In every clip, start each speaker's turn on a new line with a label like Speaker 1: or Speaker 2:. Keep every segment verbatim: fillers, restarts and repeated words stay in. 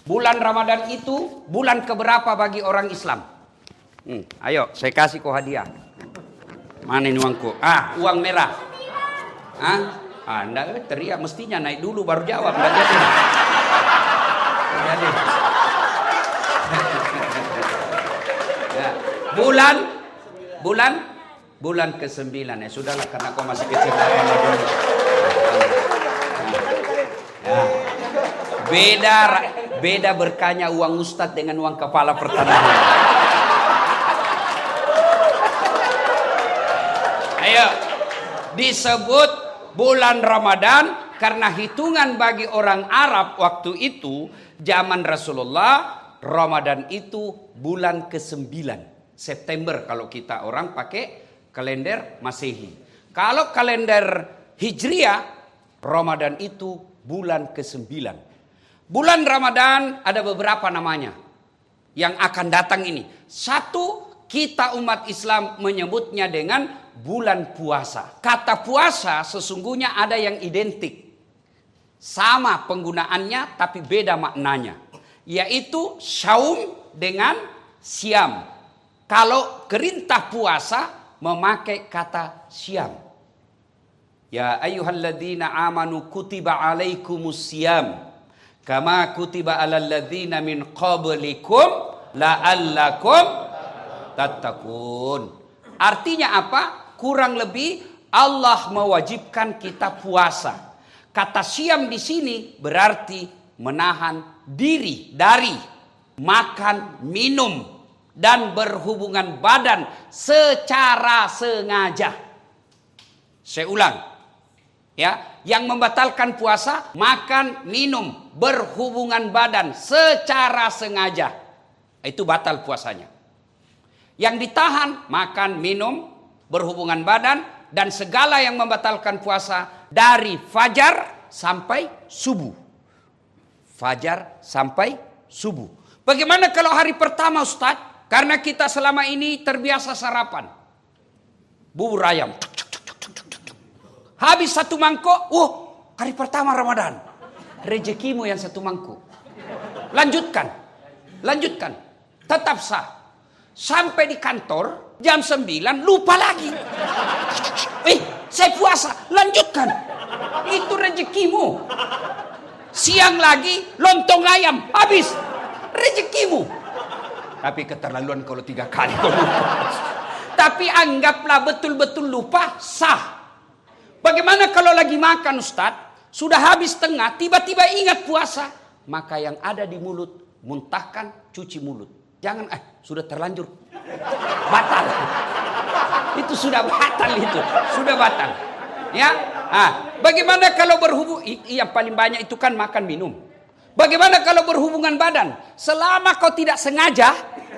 Speaker 1: Bulan Ramadan itu bulan keberapa bagi orang Islam? Hmm, ayo, saya kasih kau hadiah. Mana ini uangku? Ah, uang merah. Ah, Anda teriak, mestinya naik dulu baru jawab. Nggak jadi. Nggak jadi. Ya. Bulan, bulan, bulan kesembilan. Ya sudahlah, karena kau masih kecil. Ya. Beda, beda berkahnya uang ustadz dengan uang kepala pertanahan. Ayo, disebut bulan Ramadan karena hitungan bagi orang Arab waktu itu, zaman Rasulullah, Ramadan itu bulan kesembilan. September kalau kita orang pakai kalender Masehi. Kalau kalender Hijriah, Ramadan itu bulan kesembilan. Bulan Ramadan ada beberapa namanya yang akan datang ini. Satu, kita umat Islam menyebutnya dengan bulan puasa. Kata puasa sesungguhnya ada yang identik. Sama penggunaannya tapi beda maknanya. Yaitu syaum dengan siam. Kalau perintah puasa memakai kata siam. Ya ayyuhalladzina amanu kutiba alaikumus siyam. Kama kutiba alal ladzina min qablikum la'allakum tattaqun. Artinya apa? Kurang lebih Allah mewajibkan kita puasa. Kata siam di sini berarti menahan diri dari makan, minum dan berhubungan badan secara sengaja. Saya ulang. Ya, yang membatalkan puasa, makan, minum, berhubungan badan secara sengaja. Itu batal puasanya. Yang ditahan, makan, minum, berhubungan badan, dan segala yang membatalkan puasa dari fajar sampai subuh. Fajar sampai subuh. Bagaimana kalau hari pertama, Ustaz? Karena kita selama ini terbiasa sarapan. Bubur ayam. Habis satu mangkok, oh hari pertama Ramadan. Rezekimu yang satu mangkok. Lanjutkan. Lanjutkan. Tetap sah. Sampai di kantor jam sembilan lupa lagi. Eh, saya puasa. Lanjutkan. Itu rezekimu. Siang lagi lontong ayam. Habis. Rezekimu. Tapi keterlaluan kalau tiga kali kau lupa. Tapi anggaplah betul-betul lupa, sah. Bagaimana kalau lagi makan, Ustaz? Sudah habis tengah, tiba-tiba ingat puasa. Maka yang ada di mulut, muntahkan, cuci mulut. Jangan, eh, sudah terlanjur. Batal. Itu sudah batal itu. Sudah batal. Ya, ah, bagaimana kalau berhubung? Yang paling banyak itu kan makan minum. Bagaimana kalau berhubungan badan? Selama kau tidak sengaja,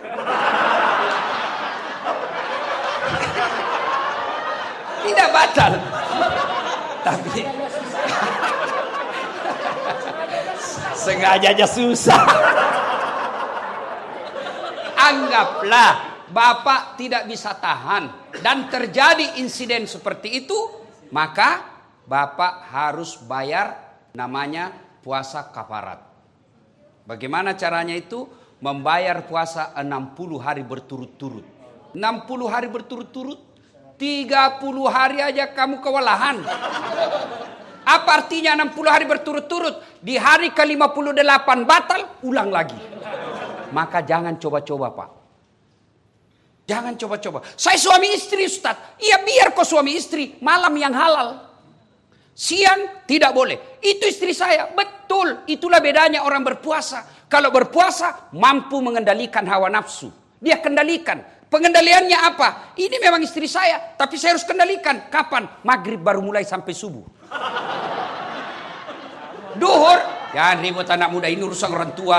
Speaker 1: tidak batal. Tapi sengaja aja susah. Anggaplah Bapak tidak bisa tahan dan terjadi insiden seperti itu, maka Bapak harus bayar namanya puasa kafarat. Bagaimana caranya itu? Membayar puasa enam puluh hari berturut-turut. enam puluh hari berturut-turut. tiga puluh hari aja kamu kewalahan. Apa artinya enam puluh hari berturut-turut? Di hari ke lima puluh delapan batal, ulang lagi. Maka jangan coba-coba, Pak. Jangan coba-coba. Saya suami istri, Ustaz. Iya, biar kau suami istri. Malam yang halal. Siang tidak boleh. Itu istri saya. Betul. Itulah bedanya orang berpuasa. Kalau berpuasa, mampu mengendalikan hawa nafsu. Dia kendalikan. Pengendaliannya apa? Ini memang istri saya, tapi saya harus kendalikan. Kapan? Maghrib baru mulai sampai subuh. Duhur, jangan ribut anak muda, ini urusan orang tua.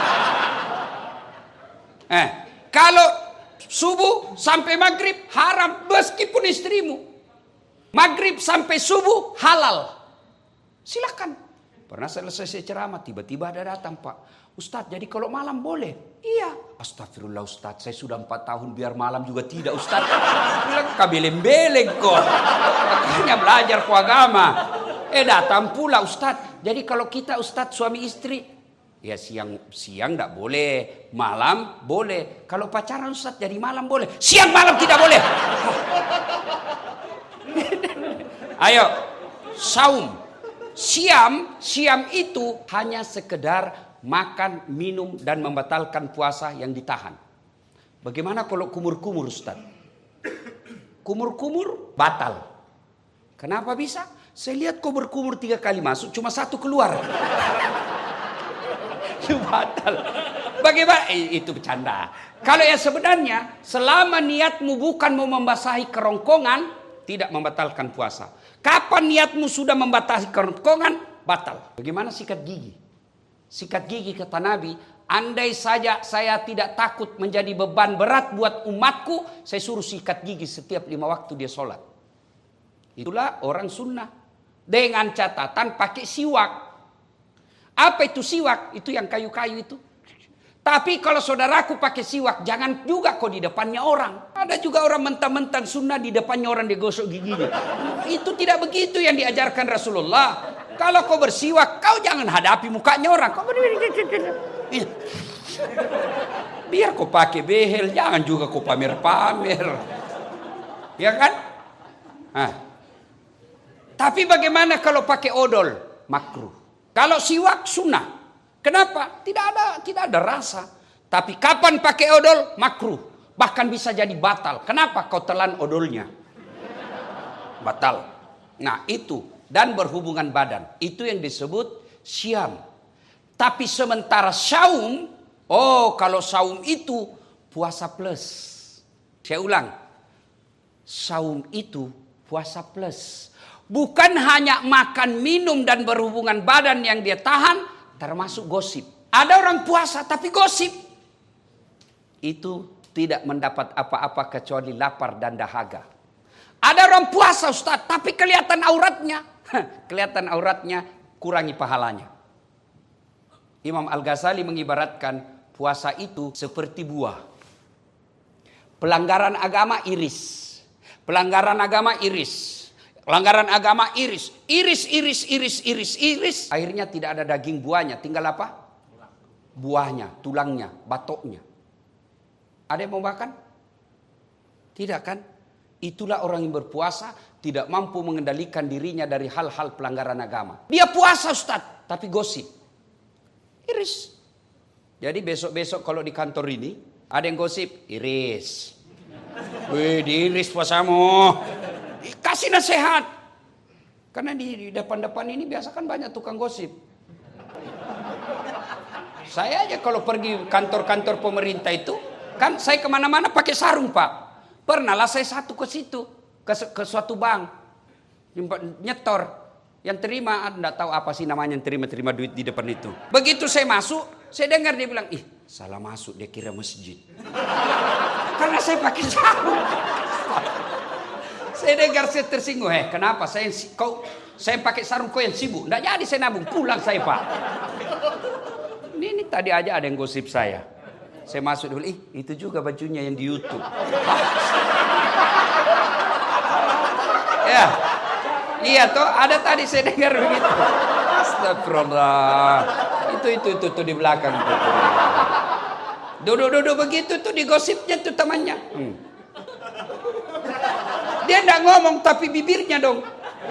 Speaker 1: Eh, kalau subuh sampai maghrib haram meskipun istrimu. Maghrib sampai subuh halal. Silakan. Pernah selesai saya ceramah, tiba-tiba ada datang, Pak. Ustadz, jadi kalau malam boleh? Iya. Astagfirullah Ustadz, saya sudah empat tahun biar malam juga tidak Ustadz. Bilang kabeleng-beleng kok. Makanya belajar ku agama. Eh datang pula Ustadz. Jadi kalau kita Ustadz suami istri, Ya siang siang tidak boleh, malam boleh. Kalau pacaran Ustaz jadi malam boleh, siang malam tidak boleh. Ayo, saum, siam, siam itu hanya sekedar makan, minum dan membatalkan puasa yang ditahan. Bagaimana kalau kumur-kumur Ustaz? Kumur-kumur batal. Kenapa bisa? Saya lihat kau berkumur tiga kali masuk, cuma satu keluar. Itu batal. Bagaimana? Eh, itu bercanda. Kalau yang sebenarnya, selama niatmu bukan mau membasahi kerongkongan, tidak membatalkan puasa. Kapan niatmu sudah membasahi kerongkongan, batal. Bagaimana sikat gigi? Sikat gigi kata Nabi, andai saja saya tidak takut menjadi beban berat buat umatku, saya suruh sikat gigi setiap lima waktu dia sholat. Itulah orang sunnah. Dengan catatan pakai siwak. Apa itu siwak? Itu yang kayu-kayu itu. Tapi kalau saudaraku pakai siwak, jangan juga kau di depannya orang. Ada juga orang mentang-mentang sunnah di depannya orang digosok giginya. Itu tidak begitu yang diajarkan Rasulullah. Kalau kau bersiwak, kau jangan hadapi mukanya orang. Kau biar kau pakai behel, jangan juga kau pamer-pamer. Ya kan? Nah. Tapi bagaimana kalau pakai odol? Makruh. Kalau siwak sunnah. Kenapa? Tidak ada tidak ada rasa. Tapi kapan pakai odol? Makruh. Bahkan bisa jadi batal. Kenapa? Kau telan odolnya. Batal. Nah itu. Dan berhubungan badan. Itu yang disebut syam. Tapi sementara saum. Oh kalau saum itu puasa plus. Saya ulang. Saum itu puasa plus. Bukan hanya makan, minum, dan berhubungan badan yang dia tahan, termasuk gosip. Ada orang puasa tapi gosip. Itu tidak mendapat apa-apa kecuali lapar dan dahaga. Ada orang puasa Ustaz, tapi kelihatan auratnya. Kelihatan auratnya, kurangi pahalanya. Imam Al-Ghazali mengibaratkan puasa itu seperti buah. Pelanggaran agama iris. Pelanggaran agama iris. Pelanggaran agama iris, iris, iris, iris, iris, iris. Akhirnya tidak ada daging buahnya, tinggal apa? Buahnya, tulangnya, batoknya. Ada yang mau makan? Tidak kan? Itulah orang yang berpuasa tidak mampu mengendalikan dirinya dari hal-hal pelanggaran agama. Dia puasa Ustaz, tapi gosip. Iris. Jadi besok-besok kalau di kantor ini ada yang gosip, iris. Wih, diiris puasamu. Kasih nasihat. Karena di depan-depan ini biasa kan banyak tukang gosip. Saya aja kalau pergi kantor-kantor pemerintah itu, kan saya kemana-mana pakai sarung Pak. Pernah lah saya satu ke situ, ke, ke suatu bank. Nyetor. Yang terima, enggak tahu apa sih namanya yang terima-terima duit di depan itu. Begitu saya masuk, saya dengar dia bilang, ih salah masuk, dia kira masjid. Karena saya pakai sarung. Saya dengar saya tersinggung, eh kenapa saya kau saya pakai sarung kau yang sibuk, nggak jadi saya nabung pulang saya Pak. Ini, ini tadi aja ada yang gosip saya. Saya masuk dulu, ih itu juga bajunya yang di YouTube. Ya, iya toh ada tadi saya dengar begitu. Astagfirullah. Itu itu itu tuh di belakang tuh. Duduk-duduk begitu tuh digosipnya tuh temannya. Hmm. Dia enggak ngomong tapi bibirnya dong.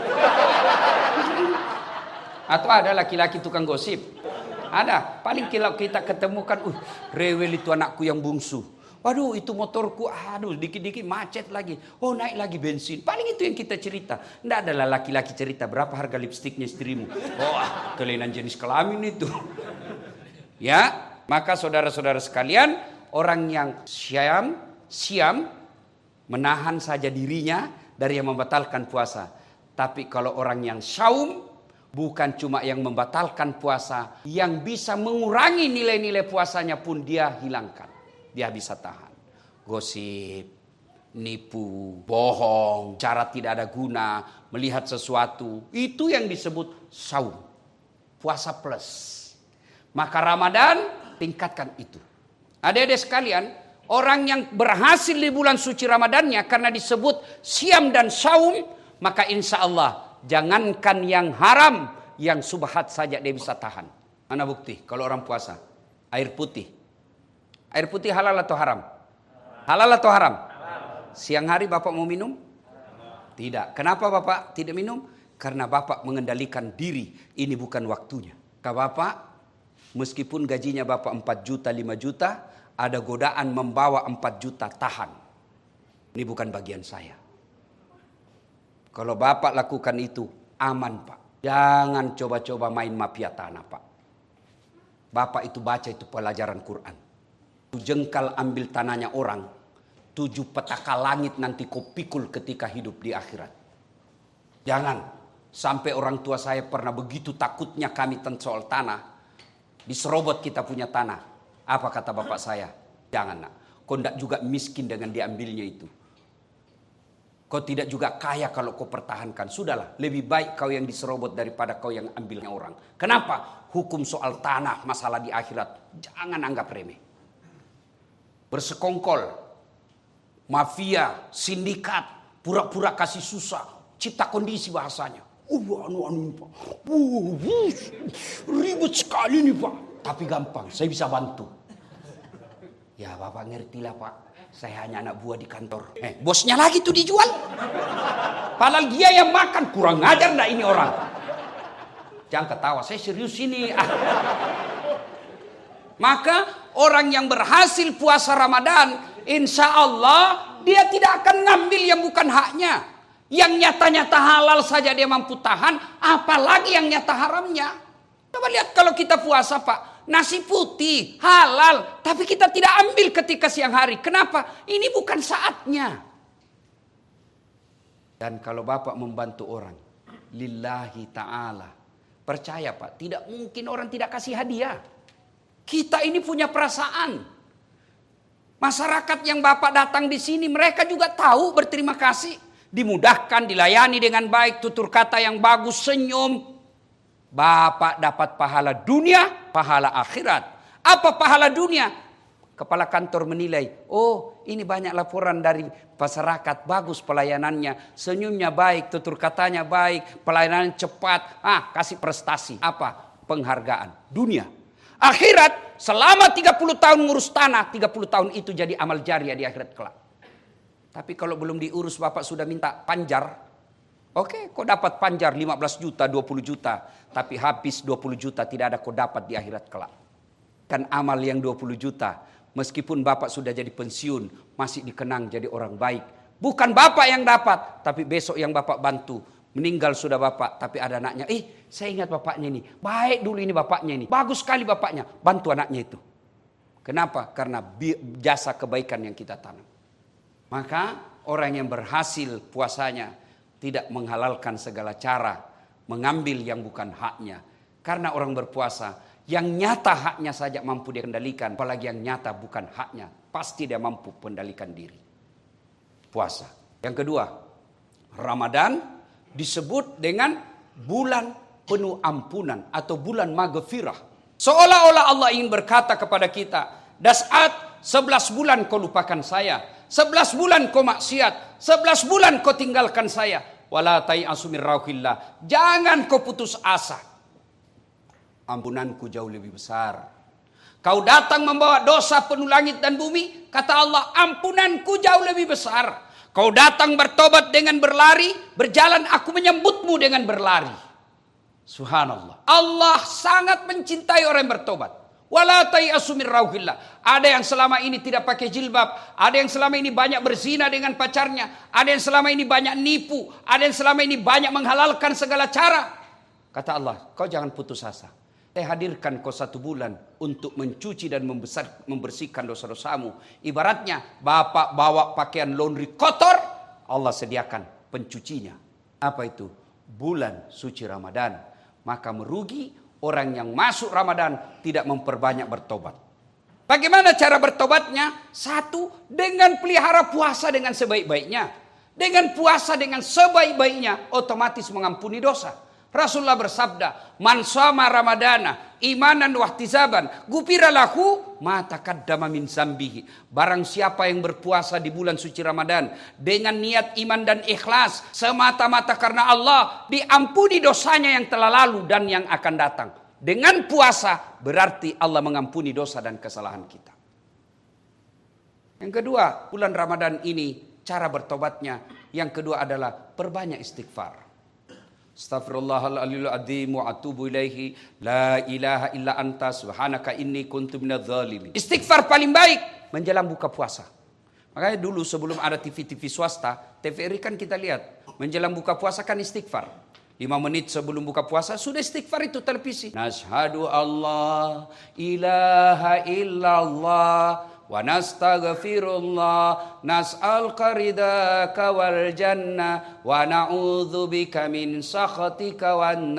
Speaker 1: Atau ada laki-laki tukang gosip. Ada. Paling kalau kita ketemukan, uh, rewel itu anakku yang bungsu. Waduh itu motorku, aduh dikit-dikit macet lagi. Oh naik lagi bensin. Paling itu yang kita cerita. Enggak adalah laki-laki cerita berapa harga lipstiknya istrimu. Oh kelainan jenis kelamin itu. Ya, maka saudara-saudara sekalian, orang yang syam, siam, menahan saja dirinya dari yang membatalkan puasa. Tapi kalau orang yang saum, bukan cuma yang membatalkan puasa, yang bisa mengurangi nilai-nilai puasanya pun dia hilangkan. Dia bisa tahan. Gosip, nipu, bohong, cara tidak ada guna, melihat sesuatu. Itu yang disebut saum. Puasa plus. Maka Ramadan tingkatkan itu. Adik-adik sekalian, orang yang berhasil di bulan suci Ramadannya karena disebut siam dan saum, maka insya Allah jangankan yang haram, yang subhat saja dia bisa tahan. Mana bukti kalau orang puasa? Air putih. Air putih halal atau haram? Halal atau haram? Siang hari Bapak mau minum? Tidak. Kenapa Bapak tidak minum? Karena Bapak mengendalikan diri. Ini bukan waktunya. Kata Bapak, meskipun gajinya Bapak empat juta, lima juta, ada godaan membawa empat juta, tahan. Ini bukan bagian saya. Kalau Bapak lakukan itu, aman Pak. Jangan coba-coba main mafia tanah Pak. Bapak itu baca itu pelajaran Quran. Jengkal ambil tanahnya orang, tujuh petaka langit nanti kau pikul ketika hidup di akhirat. Jangan sampai orang tua saya pernah begitu takutnya kami tentang soal tanah. Diserobot kita punya tanah. Apa kata bapak saya? Jangan nak. Kau tidak juga miskin dengan diambilnya itu. Kau tidak juga kaya kalau kau pertahankan. Sudahlah, lebih baik kau yang diserobot daripada kau yang ambilnya orang. Kenapa? Hukum soal tanah, masalah di akhirat. Jangan anggap remeh. Bersekongkol, mafia, sindikat, pura-pura kasih susah, cipta kondisi bahasanya. Uh, anu anu Pak, uh, uh, ribet sekali nih Pak. Tapi gampang, saya bisa bantu. Ya Bapak ngertilah Pak, saya hanya anak buah di kantor. Eh, bosnya lagi tuh dijual. Padahal dia yang makan, kurang ngajar ndak ini orang. Jangan ketawa, saya serius ini. Ah. Maka orang yang berhasil puasa Ramadan, insya Allah dia tidak akan ngambil yang bukan haknya. Yang nyata-nyata halal saja dia mampu tahan, apalagi yang nyata haramnya. Coba lihat kalau kita puasa Pak, nasi putih halal, tapi kita tidak ambil ketika siang hari. Kenapa? Ini bukan saatnya. Dan kalau Bapak membantu orang, lillahi ta'ala, percaya Pak, tidak mungkin orang tidak kasih hadiah. Kita ini punya perasaan. Masyarakat yang Bapak datang di sini, mereka juga tahu berterima kasih. Dimudahkan, dilayani dengan baik, tutur kata yang bagus, senyum. Bapak dapat pahala dunia, pahala akhirat. Apa pahala dunia? Kepala kantor menilai, oh ini banyak laporan dari masyarakat, bagus pelayanannya, senyumnya baik, tutur katanya baik, pelayanan cepat, ah kasih prestasi. Apa? Penghargaan dunia. Akhirat, selama tiga puluh tahun ngurus tanah, tiga puluh tahun itu jadi amal jariah di akhirat kelak. Tapi kalau belum diurus Bapak sudah minta panjar. Oke, kau dapat panjar lima belas juta, dua puluh juta. Tapi habis dua puluh juta tidak ada kau dapat di akhirat kelak. Kan amal yang dua puluh juta. Meskipun Bapak sudah jadi pensiun, masih dikenang jadi orang baik. Bukan Bapak yang dapat, tapi besok yang Bapak bantu. Meninggal sudah Bapak, tapi ada anaknya. Eh, saya ingat bapaknya ini. Baik dulu ini bapaknya ini. Bagus sekali bapaknya. Bantu anaknya itu. Kenapa? Karena jasa kebaikan yang kita tanam. Maka orang yang berhasil puasanya tidak menghalalkan segala cara. Mengambil yang bukan haknya. Karena orang berpuasa, yang nyata haknya saja mampu dia kendalikan. Apalagi yang nyata bukan haknya. Pasti dia mampu kendalikan diri. Puasa. Yang kedua, Ramadan disebut dengan bulan penuh ampunan atau bulan maghfirah. Seolah-olah Allah ingin berkata kepada kita, Das'at, sebelas bulan kau lupakan saya, sebelas bulan kau maksiat, sebelas bulan kau tinggalkan saya. Wala tai'asu min rauhillah. Jangan kau putus asa. Ampunanku jauh lebih besar. Kau datang membawa dosa penuh langit dan bumi, kata Allah, ampunanku jauh lebih besar. Kau datang bertobat dengan berlari, berjalan aku menyambutmu dengan berlari. Subhanallah. Allah sangat mencintai orang yang bertobat. Wala tai'asu min rauhillah. Ada yang selama ini tidak pakai jilbab, ada yang selama ini banyak berzina dengan pacarnya, ada yang selama ini banyak nipu, ada yang selama ini banyak menghalalkan segala cara. Kata Allah, kau jangan putus asa. Saya hadirkan kau satu bulan untuk mencuci dan membesar, membersihkan dosa-dosamu. Ibaratnya bapak bawa pakaian laundry kotor, Allah sediakan pencucinya. Apa itu? Bulan suci Ramadan. Maka merugi orang yang masuk Ramadan tidak memperbanyak bertobat. Bagaimana cara bertobatnya? Satu, dengan pelihara puasa dengan sebaik-baiknya. Dengan puasa dengan sebaik-baiknya, otomatis mengampuni dosa. Rasulullah bersabda, man shoma ramadana imanan wahtisaban gufira lahu ma taqaddama min zambihi. Barang siapa yang berpuasa di bulan suci Ramadan dengan niat iman dan ikhlas semata-mata karena Allah, diampuni dosanya yang telah lalu dan yang akan datang. dengan puasa berarti Allah mengampuni dosa dan kesalahan kita. Yang kedua, bulan Ramadan ini cara bertobatnya. Yang kedua adalah perbanyak istighfar. Astaghfirullahaladzim azim wa atubu ilaihi la ilaha illa anta subhanaka inni kuntu minadz zalimin. Istighfar paling baik menjelang buka puasa. Makanya dulu sebelum ada T V-T V swasta, T V R I kan kita lihat menjelang buka puasa kan istighfar. Lima menit sebelum buka puasa sudah istighfar itu televisi. Nashhadu Allah ilaha illallah wa nastaghfirullah nas'aluka ridaka wal jannah wa na'udzubika min sakhatika wan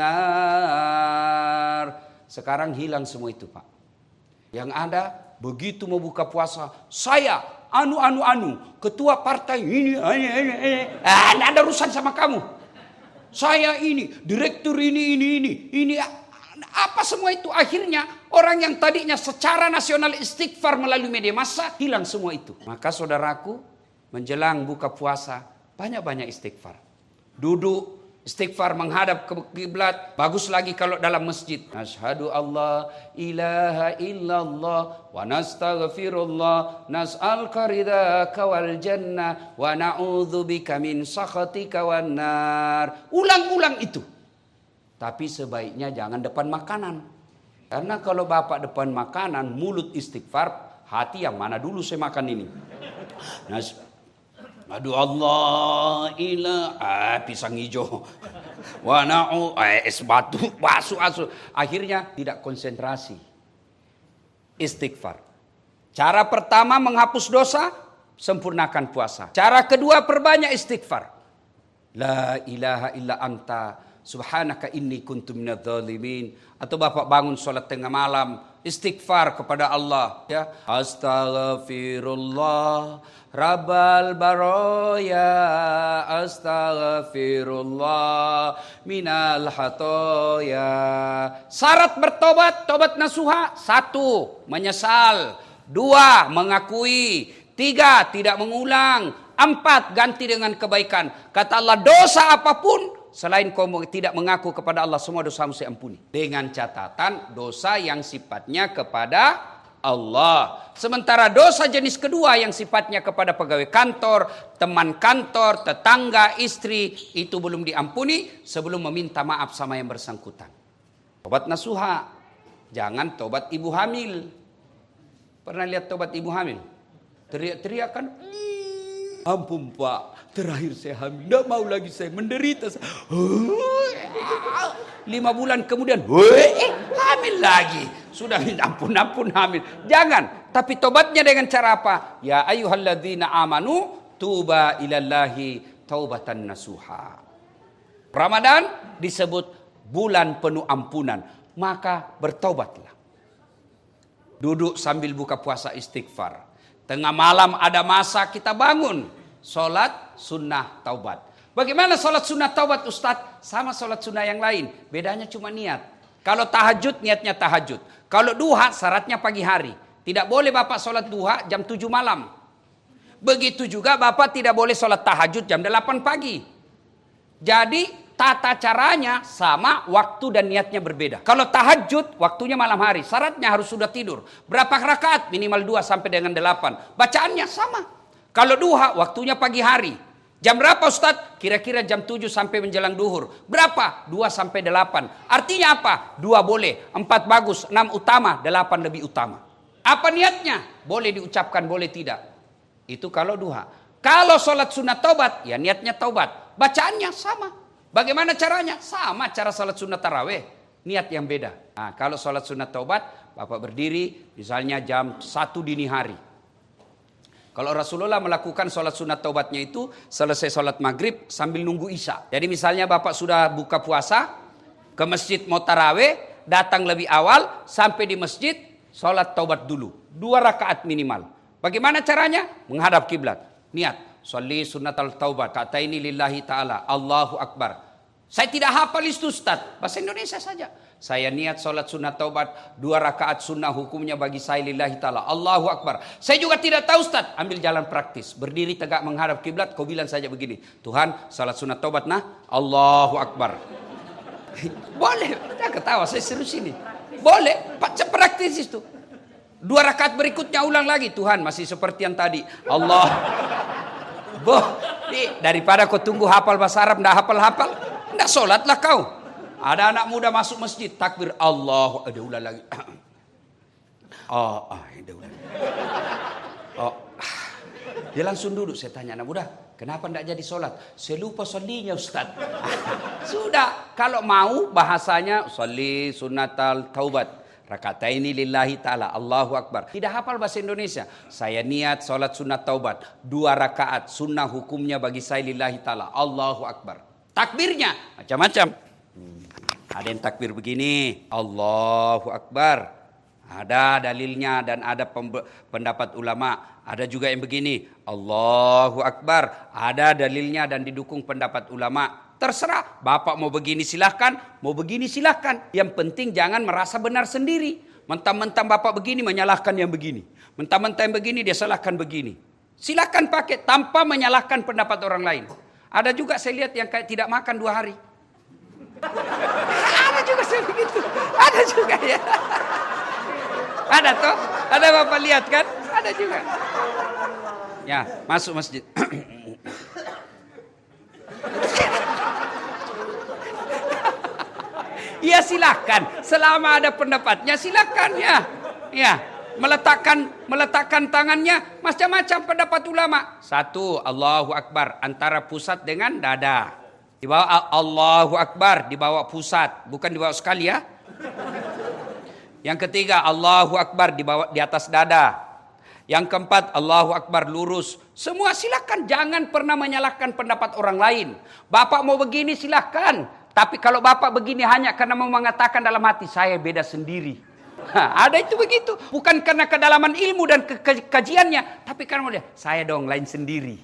Speaker 1: nar. Sekarang hilang semua itu, Pak. Yang ada begitu mau buka puasa, saya anu anu anu ketua partai ini ini ini, ini. Ah, ada urusan sama kamu. Saya ini direktur ini ini ini ini apa semua itu, akhirnya orang yang tadinya secara nasional istighfar melalui media massa hilang semua itu. Maka saudaraku, menjelang buka puasa banyak-banyak istighfar. Duduk istighfar menghadap ke kiblat. Bagus lagi kalau dalam masjid. Asyhadu Allah ilaha illallah wa nastaghfirullah nas'aluka ridaka wal jannah wa na'udzubika min sakhatika wan nar. Ulang-ulang itu. Tapi sebaiknya jangan depan makanan. Karena kalau bapak depan makanan, mulut istighfar, hati yang mana dulu saya makan ini. Nas Aduh Allah ilah ah, pisang hijau wanau eh, es batu basu asu, akhirnya tidak konsentrasi. Istighfar. Cara pertama menghapus dosa, sempurnakan puasa. Cara kedua perbanyak istighfar. La ilaha illa anta subhanaka inni kuntu minadz zalimin. Atau bapak bangun sholat tengah malam, istighfar kepada Allah, ya. Astaghfirullah Rabbal baroya, astaghfirullah minal hatoya. Syarat bertobat, tobat nasuha. Satu, menyesal. Dua, mengakui. Tiga, tidak mengulang. Empat, ganti dengan kebaikan. Kata Allah, dosa apapun selain kau tidak mengaku kepada Allah, semua dosamu saya ampuni. Dengan catatan dosa yang sifatnya kepada Allah. Sementara dosa jenis kedua yang sifatnya kepada pegawai kantor, teman kantor, tetangga, istri, itu belum diampuni sebelum meminta maaf sama yang bersangkutan. Tobat nasuha. Jangan tobat ibu hamil. Pernah lihat tobat ibu hamil? Teriak-teriak kan? Ampun Pak, terakhir saya hamil, tidak mau lagi saya menderita. Lima bulan kemudian, eh, hamil lagi. Sudah minta ampun-ampun hamil. Jangan, tapi tobatnya dengan cara apa? Ya ayyuhalladzina amanu tuba ilallahi taubatan nasuha. Ramadan disebut bulan penuh ampunan, maka bertobatlah. Duduk sambil buka puasa istighfar. Tengah malam ada masa kita bangun. Sholat sunnah taubat. Bagaimana sholat sunnah taubat Ustadz? Sama sholat sunnah yang lain. Bedanya cuma niat. Kalau tahajud niatnya tahajud. Kalau duha syaratnya pagi hari. Tidak boleh bapak sholat duha jam tujuh malam. Begitu juga bapak tidak boleh sholat tahajud jam delapan pagi. Jadi tata caranya sama, waktu dan niatnya berbeda. Kalau tahajud waktunya malam hari, syaratnya harus sudah tidur. Berapa rakaat? Minimal dua sampai dengan delapan. Bacaannya sama. Kalau duha waktunya pagi hari. Jam berapa Ustadz? Kira-kira jam tujuh sampai menjelang duhur. Berapa? dua sampai delapan. Artinya apa? dua boleh, empat bagus, enam utama, delapan lebih utama. Apa niatnya? Boleh diucapkan, boleh tidak. Itu kalau duha. Kalau sholat sunat taubat, ya niatnya taubat. Bacaannya sama. Bagaimana caranya? Sama cara salat sunat tarawih. Niat yang beda. Nah, kalau salat sunat taubat, bapak berdiri misalnya jam satu dini hari. Kalau Rasulullah melakukan salat sunat taubatnya itu selesai salat maghrib sambil nunggu isya. Jadi misalnya bapak sudah buka puasa, ke masjid mau tarawih, datang lebih awal, sampai di masjid, salat taubat dulu. Dua rakaat minimal. Bagaimana caranya? Menghadap kiblat. Niat. Sholli sunnatal taubat, kata ini lillahi ta'ala, Allahu Akbar. Saya tidak hafal itu Ustaz, bahasa Indonesia saja. Saya niat sholat sunat taubat, dua rakaat sunnah hukumnya bagi saya lillahi ta'ala, Allahu Akbar. Saya juga tidak tahu Ustaz, ambil jalan praktis. Berdiri tegak menghadap kiblat, kau bilang saja begini, Tuhan sholat sunat taubat nah, Allahu Akbar. Boleh, jangan ketawa, saya serius ini. Boleh, praktis itu. Dua rakaat berikutnya ulang lagi. Tuhan masih seperti yang tadi. Allah. Boh, nih, daripada kau tunggu hafal bahasa Arab, ndak hafal-hafal, ndak sholatlah kau. Ada anak muda masuk masjid, takbir Allah, ada ulang lagi. Oh, oh, ada ulang. Oh, dia langsung duduk. Saya tanya anak muda, kenapa ndak jadi sholat? Saya lupa sholinya Ustaz. Sudah, kalau mau bahasanya sholli sunnatal taubat. Rakataini lillahi ta'ala, Allahu Akbar. Tidak hafal bahasa Indonesia. Saya niat sholat sunat taubat. Dua rakaat, sunnah hukumnya bagi saya lillahi ta'ala, Allahu Akbar. Takbirnya macam-macam. Hmm. Ada yang takbir begini, Allahu Akbar. Ada dalilnya dan ada pendapat ulama. Ada juga yang begini, Allahu Akbar. Ada dalilnya dan didukung pendapat ulama. Terserah, Bapak mau begini silahkan, mau begini silahkan. Yang penting jangan merasa benar sendiri. Mentang-mentang Bapak begini menyalahkan yang begini. Mentang-mentang yang begini dia salahkan begini. Silahkan pakai tanpa menyalahkan pendapat orang lain. Ada juga saya lihat yang kayak tidak makan dua hari. Ada juga saya begitu. Ada juga ya. Ada toh? Ada Bapak lihat kan? Ada juga. Ya, masuk masjid. Ya silakan, selama ada pendapatnya silakan ya. Ya, meletakkan meletakkan tangannya macam-macam pendapat ulama. Satu, Allahu Akbar antara pusat dengan dada. Dibawa Allahu Akbar dibawa pusat, bukan dibawa sekali ya. Yang ketiga, Allahu Akbar dibawa di atas dada. Yang keempat, Allahu Akbar lurus. Semua silakan, jangan pernah menyalahkan pendapat orang lain. Bapak mau begini silakan. Tapi kalau Bapak begini hanya karena mau mengatakan dalam hati, saya beda sendiri. Nah, ada itu begitu. Bukan karena kedalaman ilmu dan ke ke kajiannya. Tapi karena mau dia, saya dong lain sendiri.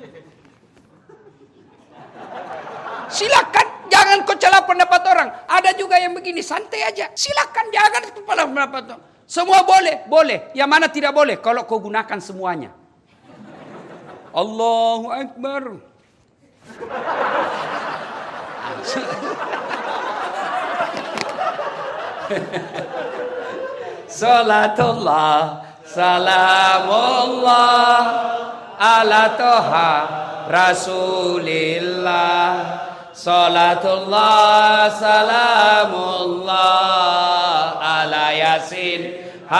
Speaker 1: Silakan, jangan kau celah pendapat orang. Ada juga yang begini, santai aja. Silakan, jangan kepala pendapat orang. Semua boleh, boleh. Yang mana tidak boleh? Kalau kau gunakan semuanya. Allahu Akbar. Salatullah, salamullah, ala toha rasulillah. Salatullah, salamullah, ala yasin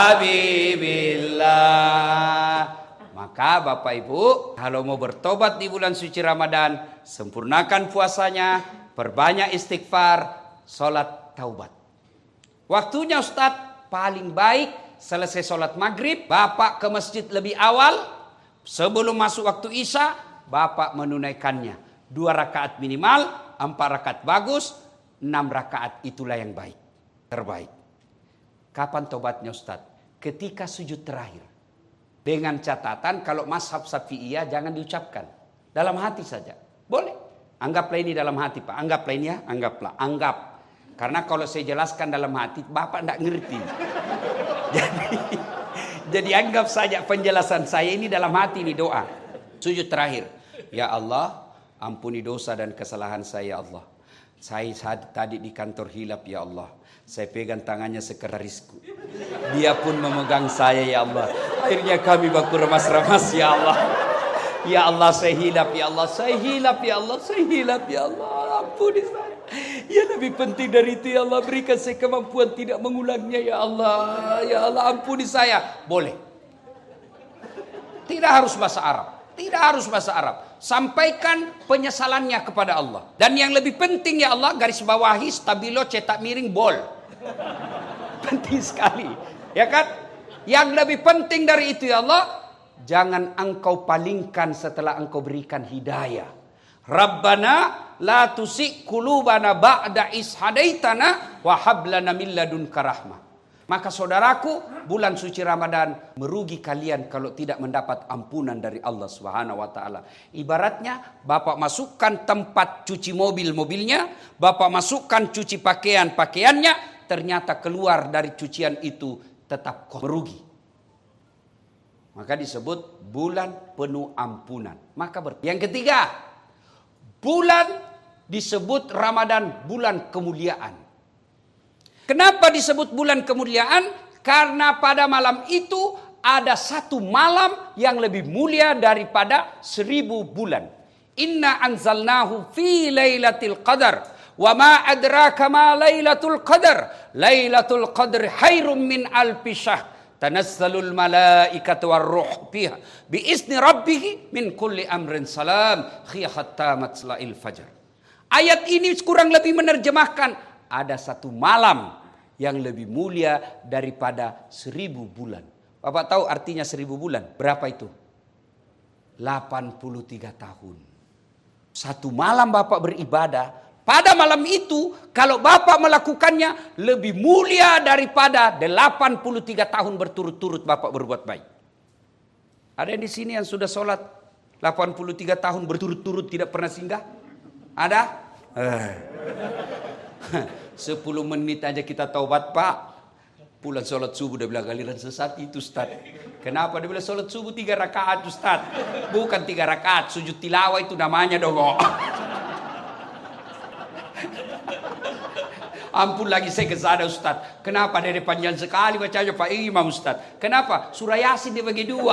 Speaker 1: habibillah. Maka Bapak Ibu, kalau mau bertobat di bulan suci Ramadan, sempurnakan puasanya, perbanyak istighfar, sholat taubat. Waktunya Ustadz, paling baik selesai sholat maghrib, Bapak ke masjid lebih awal, sebelum masuk waktu Isya, Bapak menunaikannya. Dua rakaat minimal, empat rakaat bagus, enam rakaat itulah yang baik, terbaik. Kapan tobatnya Ustadz? Ketika sujud terakhir. Dengan catatan kalau mazhab Syafi'iyah jangan diucapkan. Dalam hati saja. Boleh. Anggaplah ini dalam hati Pak. Anggaplah ini ya. Anggaplah. Anggap. Karena kalau saya jelaskan dalam hati, Bapak tidak ngerti. Jadi, jadi anggap saja penjelasan saya ini dalam hati ini doa. Sujud terakhir. Ya Allah, ampuni dosa dan kesalahan saya ya Allah. Saya tadi di kantor hilap ya Allah. Saya pegang tangannya sekretarisku. Dia pun memegang saya ya Allah. Akhirnya kami baku remas-remas ya Allah. Ya Allah saya hilap ya Allah. Saya hilap ya Allah. Saya hilap ya Allah. Ampuni saya. Ya lebih penting dari itu ya Allah. Berikan saya kemampuan tidak mengulangnya ya Allah. Ya Allah ampuni saya. Boleh. Tidak harus bahasa Arab. Tidak harus bahasa Arab. Sampaikan penyesalannya kepada Allah. Dan yang lebih penting ya Allah, garis bawahi stabilo cetak miring bol. Penting sekali. Ya kan? Yang lebih penting dari itu ya Allah, jangan engkau palingkan setelah engkau berikan hidayah. Rabbana la tusik qulubana ba'da is hadaitana wa hab lana min ladunka rahmah. Maka saudaraku, bulan suci Ramadan merugi kalian kalau tidak mendapat ampunan dari Allah Subhanahu wa taala. Ibaratnya Bapak masukkan tempat cuci mobil-mobilnya, Bapak masukkan cuci pakaian pakaiannya, ternyata keluar dari cucian itu tetap merugi. Maka disebut bulan penuh ampunan. Maka ber- yang ketiga, bulan disebut Ramadan bulan kemuliaan. Kenapa disebut bulan kemuliaan? Karena pada malam itu ada satu malam yang lebih mulia daripada seribu bulan. Inna anzalnahu fi lailatul qadar. Wa ma adraka ma lailatul qadar. Lailatul qadr khairum min alfi syahr. Tanazzalul malaikatu warruh fiha biizni rabbih min kulli amrin salam khiya hatta matla'il fajr. Ayat ini kurang lebih menerjemahkan ada satu malam yang lebih mulia daripada seribu bulan. Bapak tahu artinya seribu bulan? Berapa itu? delapan puluh tiga tahun. Satu malam Bapak beribadah. Pada malam itu, kalau Bapak melakukannya, lebih mulia daripada delapan puluh tiga tahun berturut-turut Bapak berbuat baik. Ada yang di sini yang sudah sholat delapan puluh tiga tahun berturut-turut tidak pernah singgah? Ada? Eh. sepuluh menit aja kita taubat, Pak. Pulang sholat subuh dia bilang galiran sesat itu, Ustaz. Kenapa? Dia bilang sholat subuh tiga rakaat, Ustaz. Bukan tiga rakaat, sujud tilawah itu namanya dong. Ampun lagi saya kesana, Ustaz. Kenapa dari panjang sekali bacanya Pak Imam, Ustaz? Kenapa? Surah Yasin dibagi dua.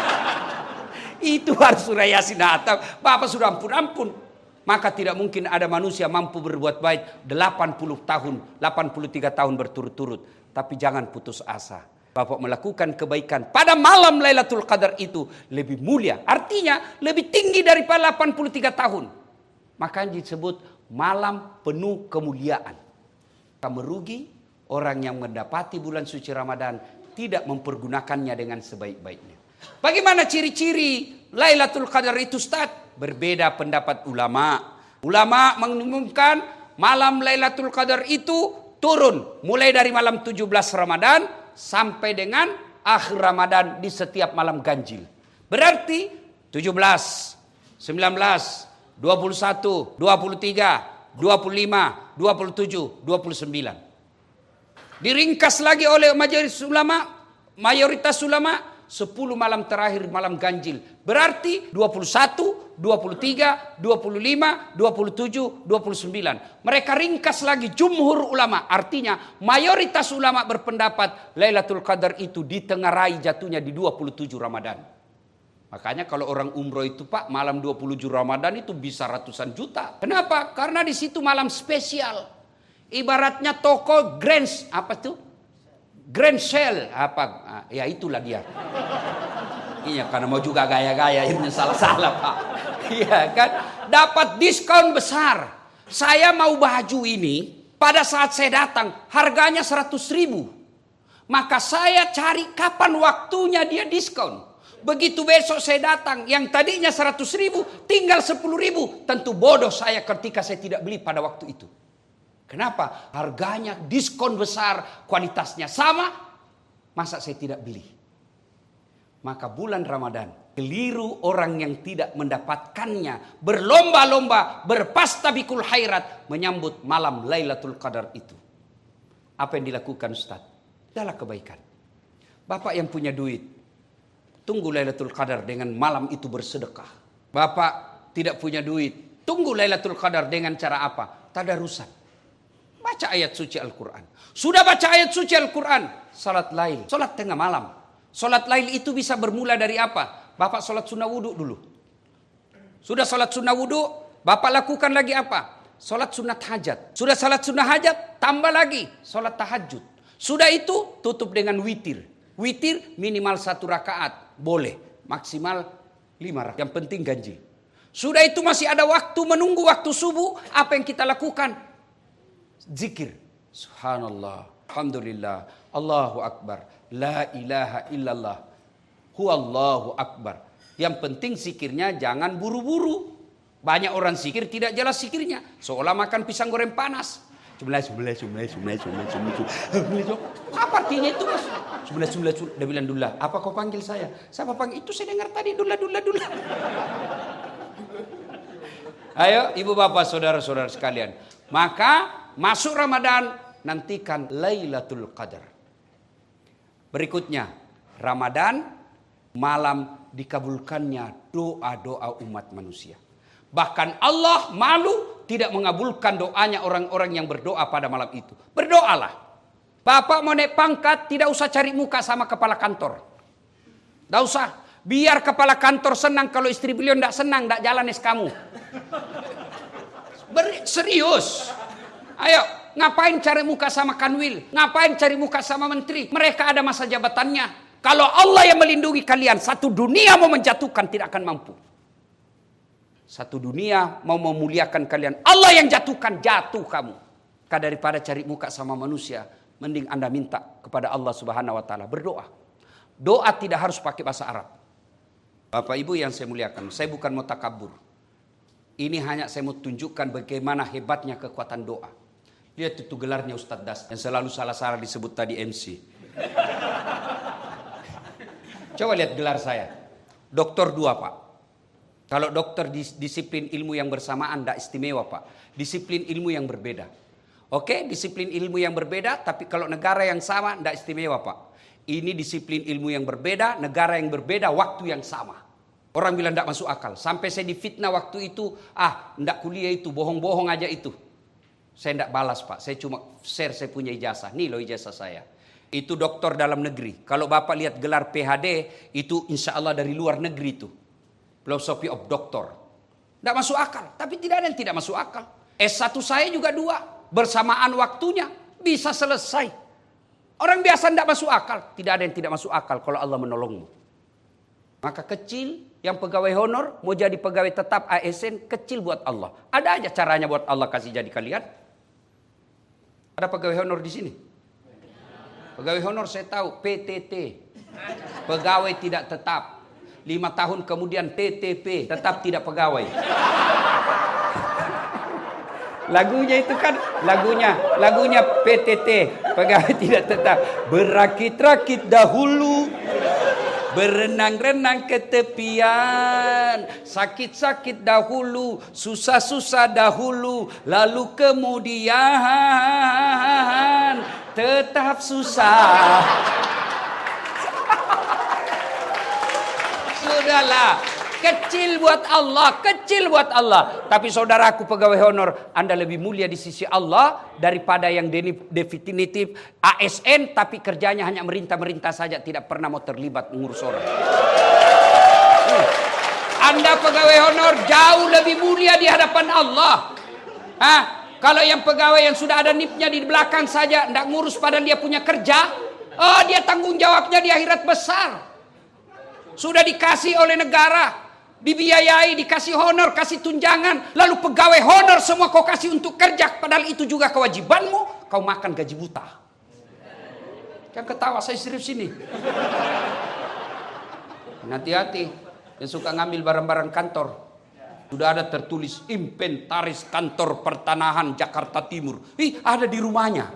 Speaker 1: Itu harus surah Yasin datang. Bapak sudah ampun-ampun. Maka tidak mungkin ada manusia mampu berbuat baik delapan puluh tahun, delapan puluh tiga tahun berturut-turut. Tapi jangan putus asa. Bapak melakukan kebaikan pada malam Lailatul Qadar itu lebih mulia. Artinya lebih tinggi daripada delapan puluh tiga tahun. Makanya disebut malam penuh kemuliaan. Merugi orang yang mendapati bulan suci Ramadan tidak mempergunakannya dengan sebaik-baiknya. Bagaimana ciri-ciri Lailatul Qadar itu, Ustaz? Berbeda pendapat ulama. Ulama mengumumkan malam Lailatul Qadar itu turun mulai dari malam tujuh belas Ramadan sampai dengan akhir Ramadan di setiap malam ganjil. Berarti tujuh belas, sembilan belas, dua puluh satu, dua puluh tiga, dua puluh lima, dua puluh tujuh, dua puluh sembilan. Diringkas lagi oleh majelis ulama, mayoritas ulama, sepuluh malam terakhir malam ganjil. Berarti dua puluh satu, dua puluh tiga, dua puluh lima, dua puluh tujuh, dua puluh sembilan. Mereka ringkas lagi jumhur ulama. Artinya mayoritas ulama berpendapat Lailatul Qadar itu ditengarai jatuhnya di dua puluh tujuh Ramadan. Makanya kalau orang umroh itu, Pak, malam dua puluh tujuh Ramadan itu bisa ratusan juta. Kenapa? Karena di situ malam spesial. Ibaratnya toko Grand, apa tuh? Grand Sale, apa? Ya itulah dia. Iya, karena mau juga gaya-gaya, ini salah-salah, Pak. Iya kan? Dapat diskon besar. Saya mau baju ini, pada saat saya datang, harganya seratus ribu. Maka saya cari kapan waktunya dia diskon. Begitu besok saya datang, yang tadinya seratus ribu, tinggal sepuluh ribu. Tentu bodoh saya ketika saya tidak beli pada waktu itu. Kenapa? Harganya diskon besar, kualitasnya sama. Masa saya tidak beli? Maka bulan Ramadan, keliru orang yang tidak mendapatkannya. Berlomba-lomba, berpastabikul khairat, menyambut malam Lailatul Qadar itu. Apa yang dilakukan, Ustaz? Adalah kebaikan. Bapak yang punya duit, tunggu Lailatul Qadar dengan malam itu bersedekah. Bapak tidak punya duit, tunggu Lailatul Qadar dengan cara apa? Tadarusan. Baca ayat suci Al-Quran. Sudah baca ayat suci Al-Quran, salat lail, salat tengah malam. Salat lail itu bisa bermula dari apa? Bapak salat sunnah wudhu dulu. Sudah salat sunnah wudhu, Bapak lakukan lagi apa? Salat sunat hajat. Sudah salat sunnah hajat, tambah lagi salat tahajud. Sudah itu tutup dengan witir. Witir minimal satu rakaat. Boleh, maksimal lima rakaat. Yang penting ganjil. Sudah itu masih ada waktu menunggu waktu subuh. Apa yang kita lakukan? Zikir. Subhanallah, alhamdulillah, Allahu Akbar, la ilaha illallah, huwallahu Akbar. Yang penting zikirnya jangan buru-buru. Banyak orang zikir tidak jelas zikirnya, seolah makan pisang goreng panas. Sebelah, sebelah, sebelah, sebelah, sebelah, sebelah. Apa artinya itu, Mas? Sebelah, sebelah, sebelah. Dia bilang, Dullah, apa kau panggil saya? Siapa panggil? Itu saya dengar tadi, Dullah, Dullah, Dullah. Ayo, ibu bapak, saudara-saudara sekalian. Maka masuk Ramadan, nantikan Lailatul Qadar. Berikutnya, Ramadan, malam dikabulkannya doa-doa umat manusia. Bahkan Allah malu tidak mengabulkan doanya orang-orang yang berdoa pada malam itu. Berdoalah. Bapak mau naik pangkat, tidak usah cari muka sama kepala kantor. Tidak usah. Biar kepala kantor senang, kalau istri beliau tidak senang, tidak jalan es kamu. Ber- serius. Ayo, ngapain cari muka sama Kanwil? Ngapain cari muka sama menteri? Mereka ada masa jabatannya. Kalau Allah yang melindungi kalian, satu dunia mau menjatuhkan tidak akan mampu. Satu dunia mau memuliakan kalian, Allah yang jatuhkan, jatuh kamu. Maka daripada cari muka sama manusia, mending Anda minta kepada Allah Subhanahu wa taala, berdoa. Doa tidak harus pakai bahasa Arab. Bapak Ibu yang saya muliakan, saya bukan mau takabur. Ini hanya saya mau tunjukkan bagaimana hebatnya kekuatan doa. Lihat itu gelarnya Ustadz Das yang selalu salah-salah disebut tadi M C. Coba lihat gelar saya. Doktor dua, Pak. Kalau dokter disiplin ilmu yang bersamaan tidak istimewa, Pak. Disiplin ilmu yang berbeda. Oke, disiplin ilmu yang berbeda, tapi kalau negara yang sama tidak istimewa, Pak. Ini disiplin ilmu yang berbeda, negara yang berbeda, waktu yang sama. Orang bilang tidak masuk akal. Sampai saya difitnah waktu itu, ah tidak kuliah itu, bohong-bohong aja itu. Saya tidak balas, Pak. Saya cuma share saya punya ijazah. Nih loh ijazah saya. Itu doktor dalam negeri. Kalau Bapak lihat gelar P H D, itu insya Allah dari luar negeri itu. Philosophy of Doctor. Tidak masuk akal. Tapi tidak ada yang tidak masuk akal. S satu saya juga dua. Bersamaan waktunya. Bisa selesai. Orang biasa tidak masuk akal. Tidak ada yang tidak masuk akal kalau Allah menolongmu. Maka kecil yang pegawai honor mau jadi pegawai tetap A S N kecil buat Allah. Ada aja caranya buat Allah kasih jadi kalian. Ada pegawai honor di sini? Pegawai honor saya tahu P T T. Pegawai tidak tetap. Lima tahun kemudian T T P, tetap tidak pegawai. Lagunya itu kan, lagunya, lagunya P T T, pegawai tidak tetap. Berakit-rakit dahulu, berenang-renang ke tepian, sakit-sakit dahulu, susah-susah dahulu, lalu kemudian tetap susah. Sudahlah, kecil buat Allah, kecil buat Allah. Tapi saudaraku pegawai honor, Anda lebih mulia di sisi Allah daripada yang definitif A S N tapi kerjanya hanya merintah-merintah saja, tidak pernah mau terlibat mengurus orang. Hmm. Anda pegawai honor jauh lebih mulia di hadapan Allah. Hah? Kalau yang pegawai yang sudah ada N I P-nya di belakang saja, tidak ngurus padahal dia punya kerja, oh dia tanggung jawabnya di akhirat besar. Sudah dikasih oleh negara, dibiayai, dikasih honor, kasih tunjangan, lalu pegawai honor semua kau kasih untuk kerja, padahal itu juga kewajibanmu, kau makan gaji buta. Yang ketawa saya serius ini. Hati-hati, yang suka ngambil barang-barang kantor. Sudah ada tertulis inventaris kantor pertanahan Jakarta Timur. Ih, ada di rumahnya.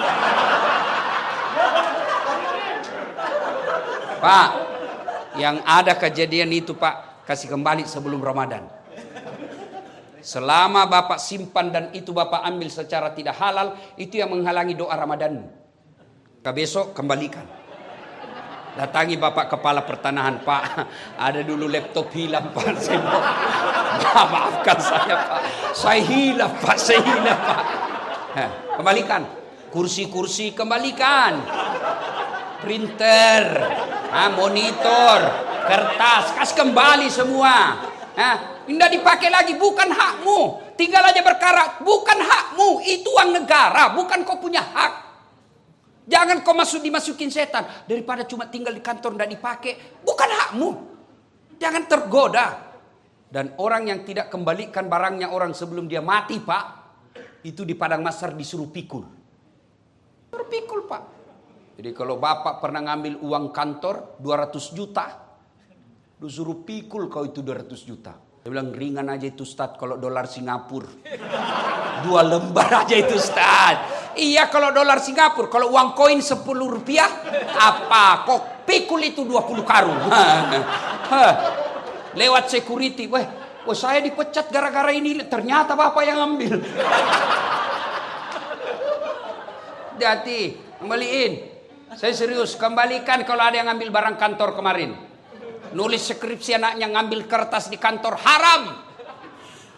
Speaker 1: Pak, yang ada kejadian itu Pak, kasih kembali sebelum Ramadan. Selama Bapak simpan dan itu Bapak ambil secara tidak halal, itu yang menghalangi doa Ramadanmu. Maka besok kembalikan. Datangi Bapak kepala pertanahan, Pak, ada dulu laptop hilang Pak, saya mau, maafkan saya Pak, saya hilang Pak, saya hilang Pak. Heh, kembalikan, kursi-kursi kembalikan, printer, nah, monitor, kertas, kasih kembali semua. Nah, tidak dipakai lagi, bukan hakmu, tinggal aja berkarat, bukan hakmu, itu uang negara, bukan kau punya hak. Jangan kau masuk dimasukin setan. Daripada cuma tinggal di kantor tidak dipakai, bukan hakmu. Jangan tergoda. Dan orang yang tidak kembalikan barangnya orang sebelum dia mati Pak, itu di padang mahsyar disuruh pikul. Disuruh pikul Pak. Jadi kalau Bapak pernah ngambil uang kantor dua ratus juta, disuruh pikul kau itu dua ratus juta. Dia bilang ringan aja itu Ustaz kalau dolar Singapura. Dua lembar aja itu Ustaz. Iya kalau dolar Singapura, kalau uang koin sepuluh rupiah, apa? Kok pikul itu dua puluh karung. Lewat security, weh, weh saya dipecat gara-gara ini, ternyata Bapak yang ambil. Hati-hati, kembaliin. Saya serius, kembalikan kalau ada yang ngambil barang kantor kemarin. Nulis skripsi anaknya ngambil kertas di kantor, haram.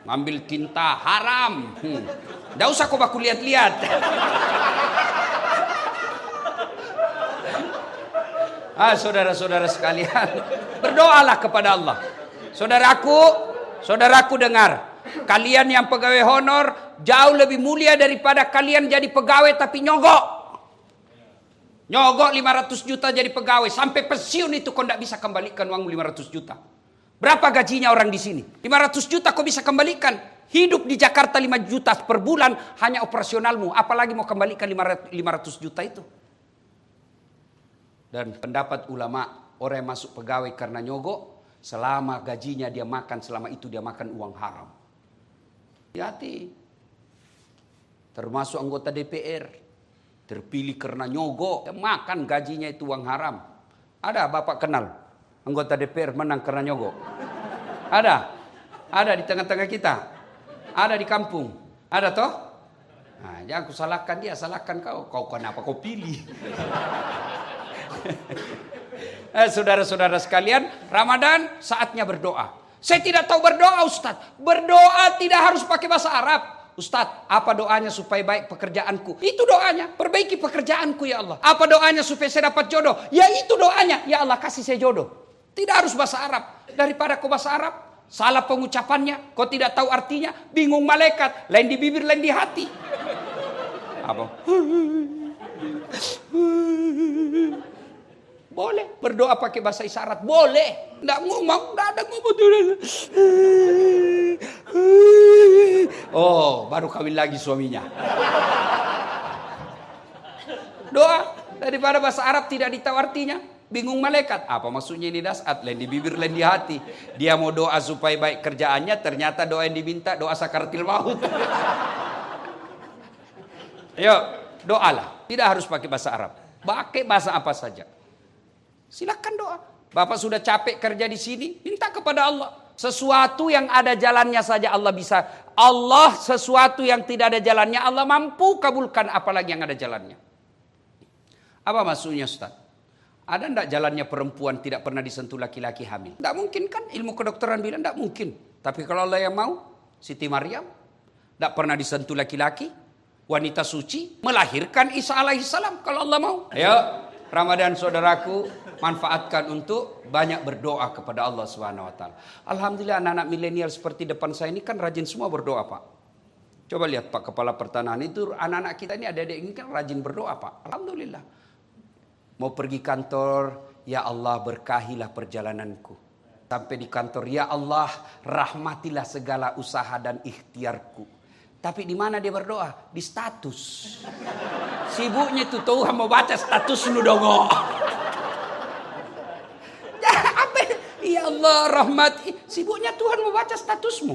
Speaker 1: Ngambil tinta haram. Hmm. Nggak usah kau baku lihat-lihat. Ah, saudara-saudara sekalian, berdoalah kepada Allah. Saudaraku, saudaraku dengar, kalian yang pegawai honor jauh lebih mulia daripada kalian jadi pegawai tapi nyogok. Nyogok lima ratus juta jadi pegawai, sampai pensiun itu kau tidak bisa kembalikan uang lima ratus juta. Berapa gajinya orang di sini? lima ratus juta kau bisa kembalikan. Hidup di Jakarta lima juta per bulan hanya operasionalmu, apalagi mau kembalikan lima ratus juta itu. Dan pendapat ulama, orang yang masuk pegawai karena nyogok, selama gajinya dia makan, selama itu dia makan uang haram. Hati-hati. Termasuk anggota D P R, terpilih karena nyogok, makan gajinya itu uang haram. Ada Bapak kenal anggota D P R menang karena nyogok? Ada? Ada di tengah-tengah kita? Ada di kampung? Ada toh? Nah, jangan aku salahkan dia, salahkan kau. Kau kenapa kau pilih? Eh, saudara-saudara sekalian, Ramadan saatnya berdoa. Saya tidak tahu berdoa, Ustadz. Berdoa tidak harus pakai bahasa Arab. Ustadz, apa doanya supaya baik pekerjaanku? Itu doanya, perbaiki pekerjaanku ya Allah. Apa doanya supaya saya dapat jodoh? Ya itu doanya, ya Allah kasih saya jodoh. Tidak harus bahasa Arab. Daripada kau bahasa Arab, salah pengucapannya, kau tidak tahu artinya, bingung malaikat, lain di bibir, lain di hati. Apa? Boleh berdoa pakai bahasa isyarat, boleh. Nggak ngomong, nggak ada ngomong. Oh, baru kawin lagi suaminya. Doa daripada bahasa Arab tidak ditahu artinya, bingung malaikat. Apa maksudnya ini dasat? Lain di bibir, lain di hati. Dia mau doa supaya baik kerjaannya, ternyata doa yang diminta doa sakaratil maut. Ayo, doalah. Tidak harus pakai bahasa Arab. Pakai bahasa apa saja. Silakan doa. Bapak sudah capek kerja di sini, minta kepada Allah. Sesuatu yang ada jalannya saja Allah bisa. Allah sesuatu yang tidak ada jalannya Allah mampu kabulkan, apalagi yang ada jalannya. Apa maksudnya Ustaz? Ada enggak jalannya perempuan tidak pernah disentuh laki-laki hamil? Enggak mungkin kan? Ilmu kedokteran bilang enggak mungkin. Tapi kalau Allah yang mau, Siti Maryam enggak pernah disentuh laki-laki, wanita suci melahirkan Isa alaihissalam kalau Allah mau. Ayo Ramadan saudaraku, manfaatkan untuk banyak berdoa kepada Allah Subhanahu wa taala. Alhamdulillah anak-anak milenial seperti depan saya ini kan rajin semua berdoa, Pak. Coba lihat Pak Kepala Pertanahan itu, anak-anak kita ini adik-adik ini kan rajin berdoa, Pak. Alhamdulillah. Mau pergi kantor, ya Allah berkahilah perjalananku. Sampai di kantor, ya Allah rahmatilah segala usaha dan ikhtiarku. Tapi di mana dia berdoa? Di status. Sibuknya itu Tuhan mau baca status lu dongo. Ya, apa? Ya Allah rahmati. Sibuknya Tuhan mau baca statusmu.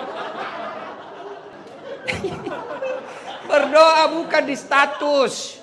Speaker 1: Berdoa bukan di status.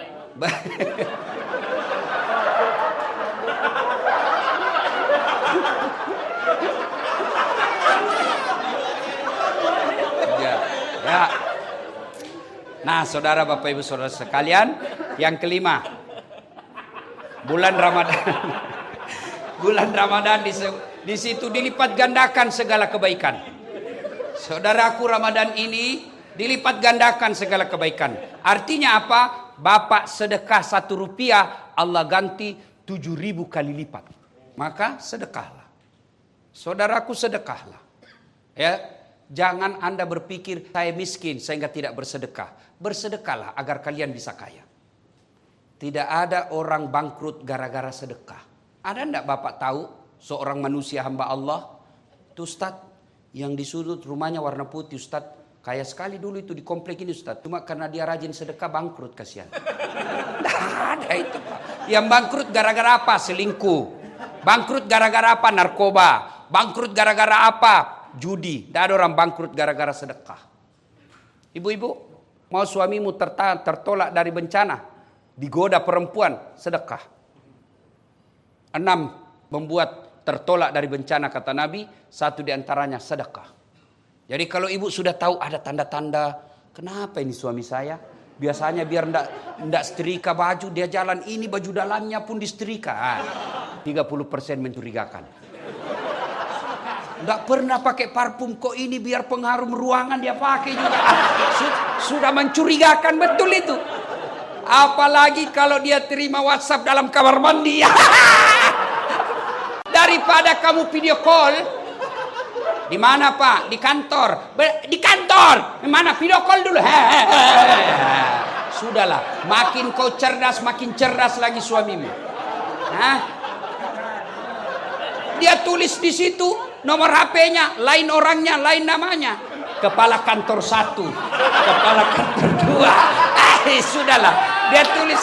Speaker 1: Ya, ya. Nah, saudara Bapak Ibu saudara sekalian, yang kelima, bulan Ramadan. Bulan Ramadan di, di situ dilipat gandakan segala kebaikan. Saudaraku, Ramadan ini dilipat gandakan segala kebaikan. Artinya apa? Bapak sedekah satu rupiah, Allah ganti tujuh ribu kali lipat. Maka sedekahlah. Saudaraku, sedekahlah. Ya, jangan Anda berpikir saya miskin sehingga tidak bersedekah. Bersedekahlah agar kalian bisa kaya. Tidak ada orang bangkrut gara-gara sedekah. Ada enggak Bapak tahu seorang manusia hamba Allah, tuh Ustaz, yang di sudut rumahnya warna putih Ustaz, kaya sekali dulu itu di komplek ini Ustaz. Cuma karena dia rajin sedekah bangkrut, kasihan. Tidak ada itu Pak. Yang bangkrut gara-gara apa? Selingkuh. Bangkrut gara-gara apa? Narkoba. Bangkrut gara-gara apa? Judi. Tidak ada orang bangkrut gara-gara sedekah. Ibu-ibu, mau suamimu terta- tertolak dari bencana, digoda perempuan, sedekah. Enam, membuat tertolak dari bencana kata Nabi, satu diantaranya sedekah. Jadi kalau ibu sudah tahu ada tanda-tanda, kenapa ini suami saya? Biasanya biar ndak ndak setrika baju, dia jalan ini baju dalamnya pun disetrika. Ah, tiga puluh persen mencurigakan. Nggak pernah pakai parfum, kok ini biar pengharum ruangan dia pakai juga. Ah, su- sudah mencurigakan betul itu. Apalagi kalau dia terima WhatsApp dalam kamar mandi. Daripada kamu video call. Di mana Pak? Di kantor. Be- di kantor. Di mana? Video call dulu. Sudahlah, makin kau cerdas, makin cerdas lagi suamimu. Hah? Dia tulis di situ nomor H P-nya, lain orangnya, lain namanya. Kepala kantor satu, kepala kantor dua. Eh, sudahlah. Dia tulis.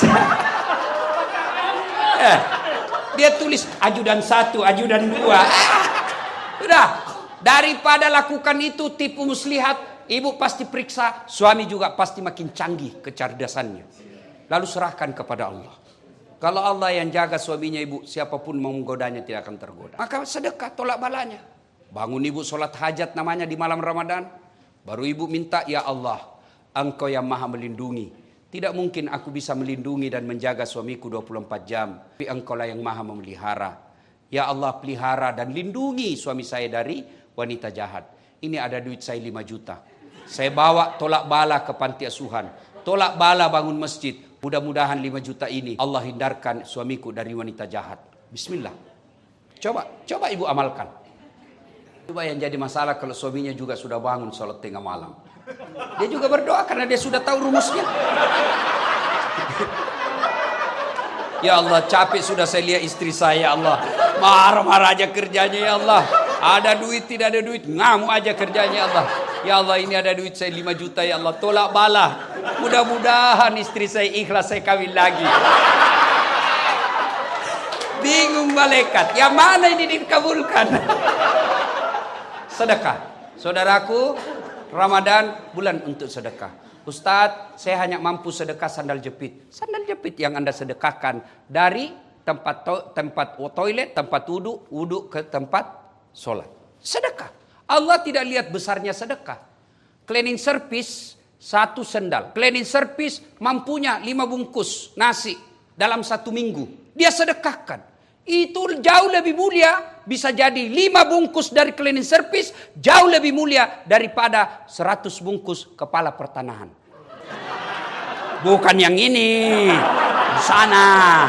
Speaker 1: eh, dia tulis ajudan satu, ajudan dua. Udah. Daripada lakukan itu tipu muslihat, ibu pasti periksa, suami juga pasti makin canggih kecerdasannya. Lalu serahkan kepada Allah. Kalau Allah yang jaga suaminya ibu, siapapun mau menggodanya tidak akan tergoda. Maka sedekah tolak balanya. Bangun ibu sholat hajat namanya di malam Ramadan. Baru ibu minta, ya Allah, Engkau yang maha melindungi. Tidak mungkin aku bisa melindungi dan menjaga suamiku dua puluh empat jam. Tapi Engkau lah yang maha memelihara. Ya Allah, pelihara dan lindungi suami saya dari wanita jahat. Ini ada duit saya lima juta. Saya bawa tolak bala ke panti asuhan. Tolak bala bangun masjid. Mudah-mudahan lima juta ini Allah hindarkan suamiku dari wanita jahat. Bismillah. Coba, coba ibu amalkan. Coba yang jadi masalah kalau suaminya juga sudah bangun sholat tengah malam. Dia juga berdoa karena dia sudah tahu rumusnya. Ya Allah, capek sudah saya lihat istri saya, ya Allah. Marah-marah aja kerjanya, ya Allah. Ada duit, tidak ada duit, ngamuk aja kerjanya, ya Allah. Ya Allah, ini ada duit saya lima juta, ya Allah. Tolak bala. Mudah-mudahan istri saya ikhlas, saya kawin lagi. Bingung malaikat, yang mana ini dikabulkan? Sedekah. Saudaraku, Ramadan bulan untuk sedekah. Ustadz, saya hanya mampu sedekah sandal jepit. Sandal jepit yang Anda sedekahkan dari tempat to- tempat toilet, tempat wudhu, wudhu ke tempat sholat. Sedekah. Allah tidak lihat besarnya sedekah. Cleaning service satu sendal. Cleaning service mampunya lima bungkus nasi dalam satu minggu. Dia sedekahkan. Itu jauh lebih mulia. Bisa jadi lima bungkus dari cleaning service jauh lebih mulia daripada seratus bungkus kepala pertanahan. Bukan yang ini. Di sana.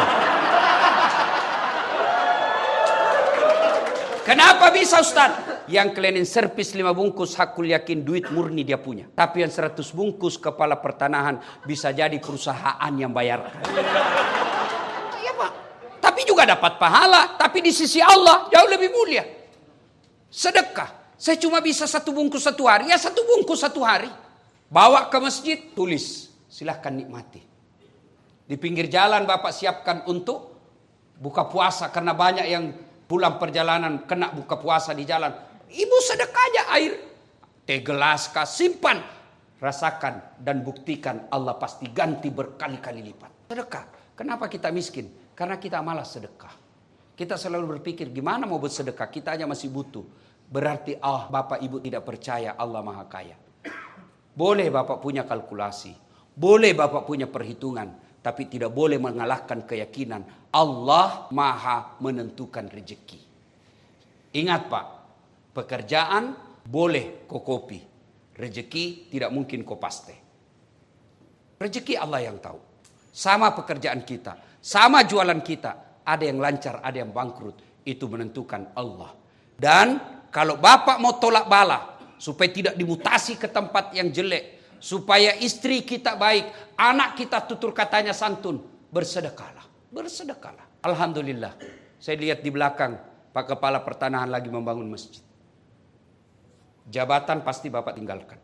Speaker 1: Kenapa bisa Ustaz? Yang cleaning service lima bungkus hakul yakin duit murni dia punya. Tapi yang seratus bungkus kepala pertanahan bisa jadi perusahaan yang bayarkan. Iya Pak. Tapi juga dapat pahala. Tapi di sisi Allah jauh lebih mulia. Sedekah. Saya cuma bisa satu bungkus satu hari. Ya satu bungkus satu hari. Bawa ke masjid, tulis. Silahkan nikmati. Di pinggir jalan Bapak siapkan untuk buka puasa. Karena banyak yang pulang perjalanan kena buka puasa di jalan. Ibu sedekah aja air. Teh gelas kah, simpan. Rasakan dan buktikan Allah pasti ganti berkali-kali lipat. Sedekah. Kenapa kita miskin? Karena kita malas sedekah. Kita selalu berpikir gimana mau bersedekah. Kita aja masih butuh. Berarti ah Bapak Ibu tidak percaya Allah Maha Kaya. Boleh Bapak punya kalkulasi. Boleh Bapak punya perhitungan. Tapi tidak boleh mengalahkan keyakinan Allah Maha menentukan rezeki. Ingat Pak, pekerjaan boleh kau kopi, rezeki tidak mungkin kau paste. Rezeki Allah yang tahu. Sama pekerjaan kita, sama jualan kita, ada yang lancar, ada yang bangkrut, itu menentukan Allah. Dan kalau Bapak mau tolak bala supaya tidak dimutasi ke tempat yang jelek, supaya istri kita baik, anak kita tutur katanya santun, bersedekahlah, bersedekahlah. Alhamdulillah, saya lihat di belakang Pak Kepala Pertanahan lagi membangun masjid. Jabatan pasti Bapak tinggalkan.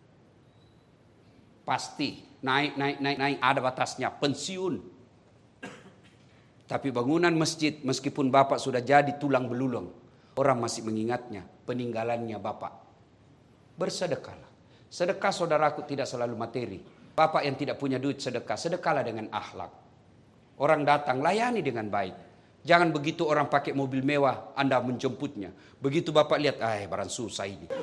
Speaker 1: Pasti, naik, naik, naik, naik, ada batasnya, pensiun. Tapi bangunan masjid, meskipun Bapak sudah jadi tulang belulang, orang masih mengingatnya, peninggalannya Bapak. Bersedekahlah. Sedekah saudaraku tidak selalu materi. Bapak yang tidak punya duit sedekah, sedekahlah dengan akhlak. Orang datang, layani dengan baik. Jangan begitu orang pakai mobil mewah, Anda menjemputnya. Begitu Bapak lihat, ah barang susah ini.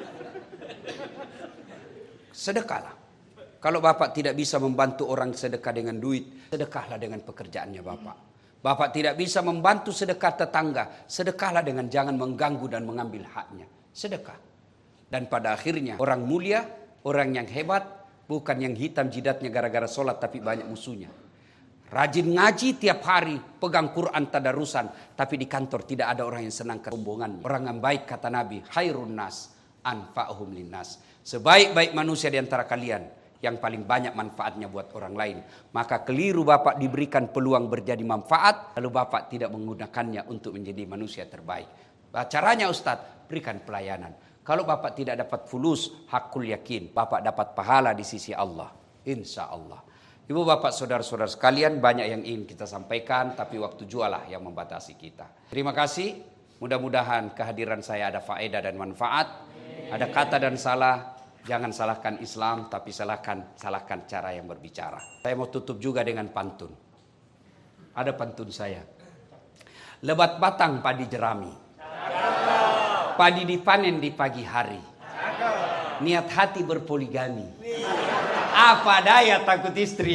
Speaker 1: Sedekahlah. Kalau Bapak tidak bisa membantu orang sedekah dengan duit, sedekahlah dengan pekerjaannya Bapak. Bapak tidak bisa membantu sedekah tetangga, sedekahlah dengan jangan mengganggu dan mengambil haknya. Sedekah. Dan pada akhirnya orang mulia, orang yang hebat, bukan yang hitam jidatnya gara-gara sholat tapi banyak musuhnya. Rajin ngaji tiap hari, pegang Quran tadarusan, tapi di kantor tidak ada orang yang senang kerombongan. Orang yang baik kata Nabi, khairun nas anfa'uhum linnas. Sebaik-baik manusia di antara kalian yang paling banyak manfaatnya buat orang lain. Maka keliru Bapak diberikan peluang berjadi manfaat, lalu Bapak tidak menggunakannya untuk menjadi manusia terbaik. Caranya Ustadz, berikan pelayanan. Kalau Bapak tidak dapat fulus, hakul yakin, Bapak dapat pahala di sisi Allah. Insya Allah. Ibu bapak saudara-saudara sekalian, banyak yang ingin kita sampaikan, tapi waktu jualah yang membatasi kita. Terima kasih, mudah-mudahan kehadiran saya ada faedah dan manfaat. Ada kata dan salah, jangan salahkan Islam, tapi salahkan salahkan cara yang berbicara. Saya mau tutup juga dengan pantun. Ada pantun saya. Lebat batang padi jerami, padi dipanen di pagi hari, niat hati berpoligami, apa daya takut istri.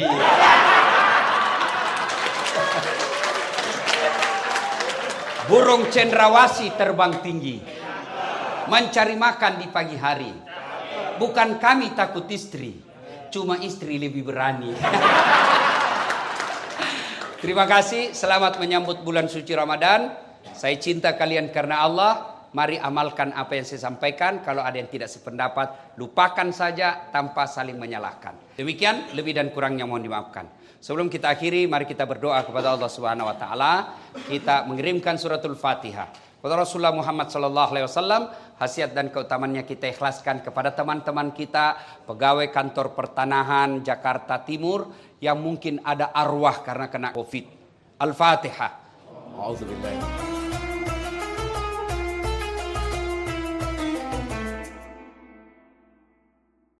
Speaker 1: Burung cendrawasih terbang tinggi, mencari makan di pagi hari. Bukan kami takut istri, cuma istri lebih berani. Terima kasih, selamat menyambut bulan suci Ramadan. Saya cinta kalian karena Allah. Mari amalkan apa yang saya sampaikan. Kalau ada yang tidak sependapat, lupakan saja tanpa saling menyalahkan. Demikian, lebih dan kurangnya mohon dimaafkan. Sebelum kita akhiri, mari kita berdoa kepada Allah Subhanahu wa taala. Kita mengirimkan suratul Fatihah kepada Rasulullah Muhammad sallallahu alaihi wasallam. Khasiat dan keutamannya kita ikhlaskan kepada teman-teman kita, pegawai kantor pertanahan Jakarta Timur yang mungkin ada arwah karena kena Covid. Al-Fatihah. A'udzubillahi